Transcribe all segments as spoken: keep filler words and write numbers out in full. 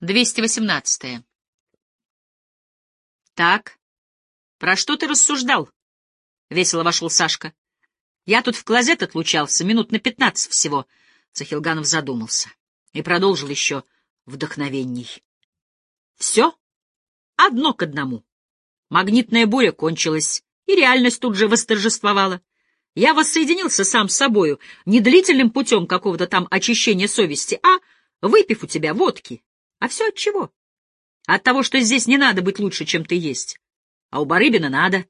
двести восемнадцатое. Так, про что ты рассуждал? Весело вошел Сашка. Я тут в клозет отлучался, минут на пятнадцать всего. Цахилганов задумался и продолжил еще вдохновенней. Все одно к одному. Магнитная буря кончилась, и реальность тут же восторжествовала. Я воссоединился сам с собою не длительным путем какого-то там очищения совести, а выпив у тебя водки. А все от чего? От того, что здесь не надо быть лучше, чем ты есть. А у Барыбина надо.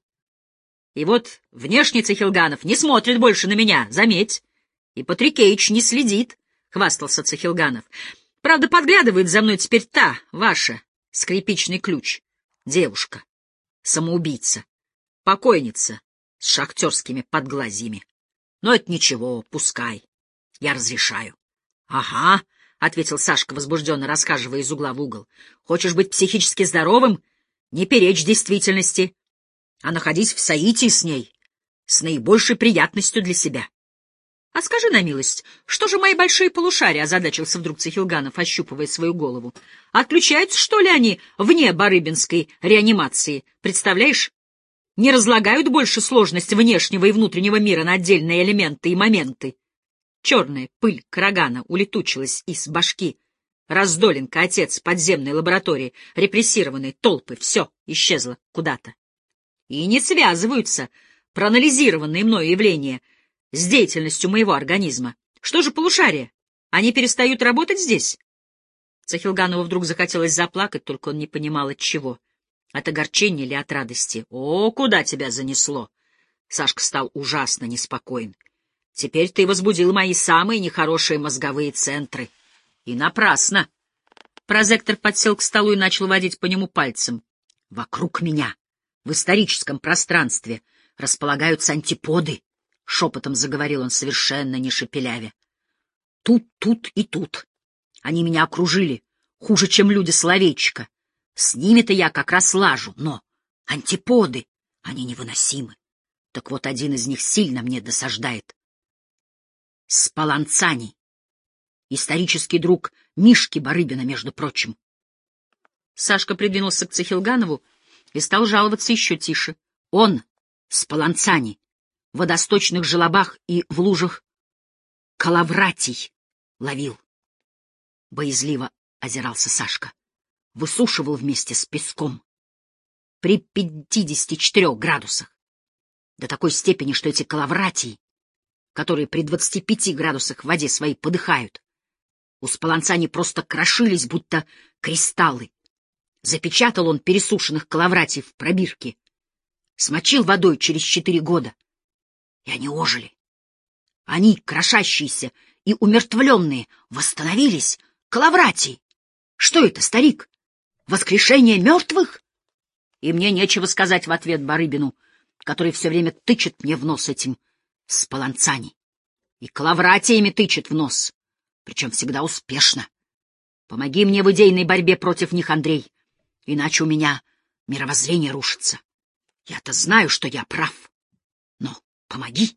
И вот внешний Цахилганов не смотрит больше на меня, заметь. И Патрикеич не следит, — хвастался Цахилганов. Правда, подглядывает за мной теперь та, ваша, скрипичный ключ. Девушка, самоубийца, покойница с шахтерскими подглазьями. Но это ничего, пускай. Я разрешаю. — Ага, — ответил Сашка, возбужденно расхаживая из угла в угол. — Хочешь быть психически здоровым? Не перечь действительности, а находись в соитии с ней, с наибольшей приятностью для себя. — А скажи на милость, что же мои большие полушария, — озадачился вдруг Цахилганов, ощупывая свою голову. — Отключаются, что ли, они вне барыбинской реанимации, представляешь? Не разлагают больше сложность внешнего и внутреннего мира на отдельные элементы и моменты. Черная пыль Карагана улетучилась из башки. Раздоленка, отец подземной лаборатории, репрессированные толпы, все исчезло куда-то. И не связываются проанализированные мною явления с деятельностью моего организма. Что же полушария? Они перестают работать здесь? Цахилганову вдруг захотелось заплакать, только он не понимал, от чего. От огорчения или от радости? О, куда тебя занесло? Сашка стал ужасно неспокоен. Теперь ты возбудил мои самые нехорошие мозговые центры. И напрасно. Прозектор подсел к столу и начал водить по нему пальцем. Вокруг меня, в историческом пространстве, располагаются антиподы, — шепотом заговорил он совершенно не шепелявя. Тут, тут и тут. Они меня окружили, хуже, чем люди Соловейчика. С ними-то я как раз лажу, но антиподы, они невыносимы. Так вот, один из них сильно мне досаждает. Спаланцани, исторический друг Мишки Барыбина, между прочим. Сашка придвинулся к Цахилганову и стал жаловаться еще тише. Он, Спаланцани, в водосточных желобах и в лужах коловратий ловил. Боязливо озирался Сашка. Высушивал вместе с песком. При пятидесяти четырех градусах. До такой степени, что эти коловратии, которые при двадцати пяти градусах в воде свои подыхают, у Спаланцани просто крошились, будто кристаллы. Запечатал он пересушенных коловратий в пробирке. Смочил водой через четыре года. И они ожили. Они, крошащиеся и умертвленные, восстановились. Коловратии! Что это, старик? Воскрешение мертвых? И мне нечего сказать в ответ Барыбину, который все время тычет мне в нос этим Спаланцани. И коловратиями тычет в нос, причем всегда успешно. Помоги мне в идейной борьбе против них, Андрей, иначе у меня мировоззрение рушится. Я-то знаю, что я прав, но помоги.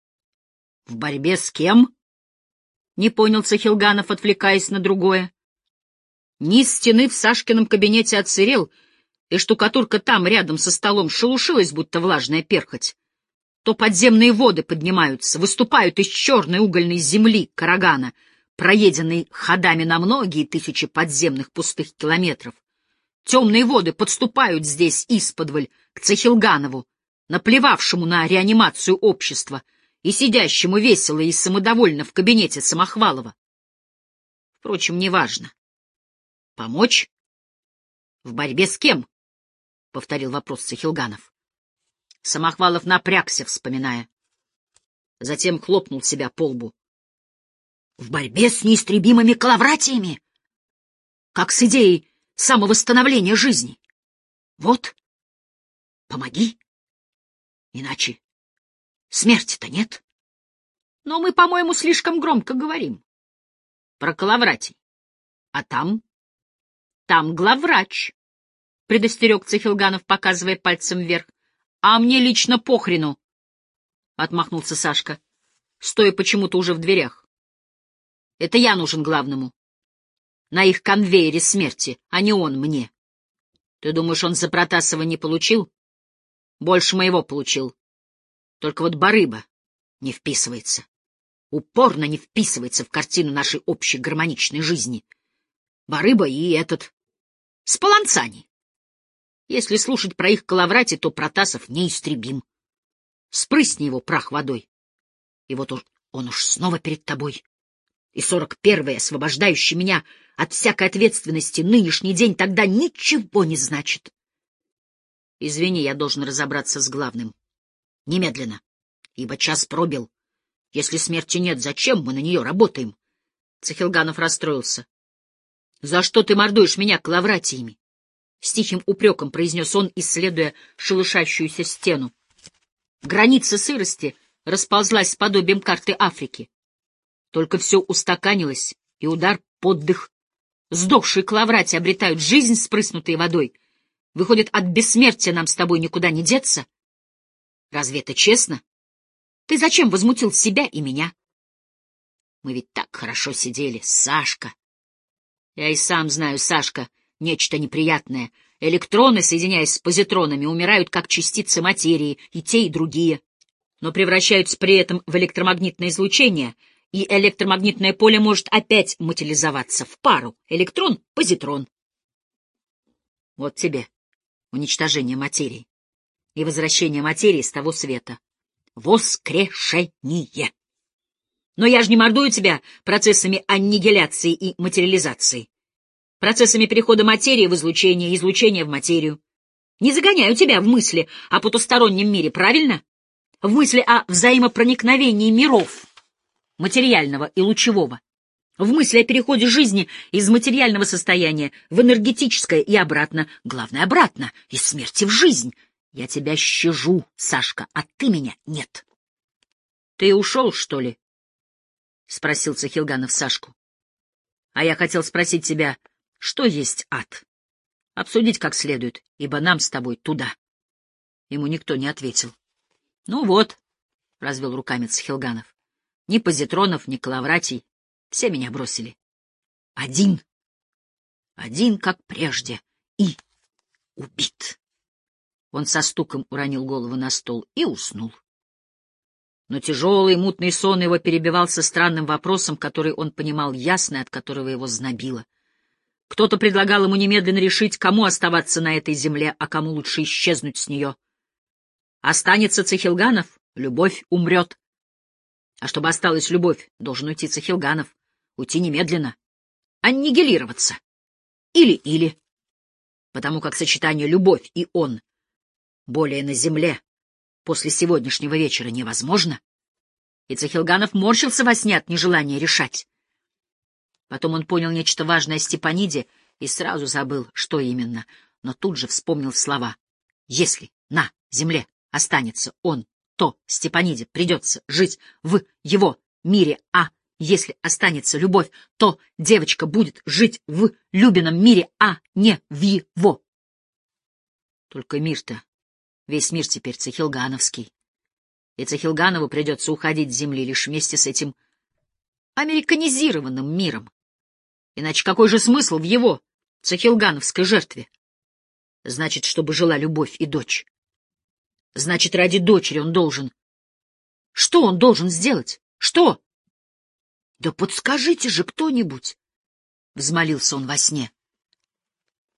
В борьбе с кем? Не понял Цахилганов, отвлекаясь на другое. Низ стены в Сашкином кабинете отсырел, и штукатурка там, рядом со столом, шелушилась, будто влажная перхоть. То подземные воды поднимаются, выступают из черной угольной земли Карагана, проеденной ходами на многие тысячи подземных пустых километров. Темные воды подступают здесь исподволь к Цахилганову, наплевавшему на реанимацию общества и сидящему весело и самодовольно в кабинете Самохвалова. Впрочем, неважно. Помочь? В борьбе с кем? — повторил вопрос Цахилганов. Самохвалов напрягся, вспоминая. Затем хлопнул себя по лбу. В борьбе с неистребимыми коловратиями? Как с идеей самовосстановления жизни? Вот. Помоги. Иначе смерти-то нет. Но мы, по-моему, слишком громко говорим про коловратий. А там... Там главврач, — предостерег Цахилганов, показывая пальцем вверх. — А мне лично похрену, — отмахнулся Сашка, стоя почему-то уже в дверях. — Это я нужен главному. на их конвейере смерти, а не он мне. Ты думаешь, он за Протасова не получил? Больше моего получил. Только вот барыба не вписывается. Упорно не вписывается в картину нашей общей гармоничной жизни. Барыба и этот... Спаланцани. Если слушать про их коловрати, то Протасов неистребим. Спрысни его прах водой. И вот он, он уж снова перед тобой. И сорок первый, освобождающий меня от всякой ответственности, нынешний день тогда ничего не значит. Извини, я должен разобраться с главным. Немедленно. Ибо час пробил. Если смерти нет, зачем мы на нее работаем? Цахилганов расстроился. — За что ты мордуешь меня коловратиями? — с тихим упреком произнес он, исследуя шелушащуюся стену. Граница сырости расползлась с подобием карты Африки. Только все устаканилось, и удар под дых. Сдохшие коловрати обретают жизнь, спрыснутой водой. Выходит, от бессмертия нам с тобой никуда не деться? Разве это честно? Ты зачем возмутил себя и меня? Мы ведь так хорошо сидели, Сашка. Я и сам знаю, Сашка, нечто неприятное. Электроны, соединяясь с позитронами, умирают как частицы материи, и те, и другие, но превращаются при этом в электромагнитное излучение, и электромагнитное поле может опять материализоваться в пару электрон-позитрон. Вот тебе уничтожение материи и возвращение материи с того света. Воскрешение. Но я же не мордую тебя процессами аннигиляции и материализации, процессами перехода материи в излучение и излучения в материю. Не загоняю тебя в мысли о потустороннем мире, правильно? В мысли о взаимопроникновении миров, материального и лучевого. В мысли о переходе жизни из материального состояния в энергетическое и обратно, главное, обратно, из смерти в жизнь. Я тебя щажу, Сашка, а ты меня нет. — Ты ушел, что ли? — спросил Цахилганов Сашку. — А я хотел спросить тебя, что есть ад? Обсудить как следует, ибо нам с тобой туда. Ему никто не ответил. — Ну вот, — развел руками Цахилганов, — ни позитронов, ни коловратий, все меня бросили. Один, один, как прежде, и убит. Он со стуком уронил голову на стол и уснул. Но тяжелый мутный сон его перебивался странным вопросом, который он понимал ясно, от которого его знобило. Кто-то предлагал ему немедленно решить, кому оставаться на этой земле, а кому лучше исчезнуть с нее. Останется Цахилганов — любовь умрет. А чтобы осталась любовь, должен уйти Цахилганов, уйти немедленно, аннигилироваться. Или-или. Потому как сочетание любовь и он более на земле после сегодняшнего вечера невозможно. И Цахилганов морщился во сне от нежелания решать. Потом он понял нечто важное о Степаниде и сразу забыл, что именно, но тут же вспомнил слова. Если на земле останется он, то Степаниде придется жить в его мире, а если останется любовь, то девочка будет жить в Любином мире, а не в его. Только мир-то, весь мир теперь цахилгановский, и Цахилганову придется уходить с земли лишь вместе с этим американизированным миром. Иначе какой же смысл в его цахилгановской жертве? Значит, чтобы жила любовь и дочь. Значит, ради дочери он должен... Что он должен сделать? Что? — Да подскажите же кто-нибудь! — взмолился он во сне.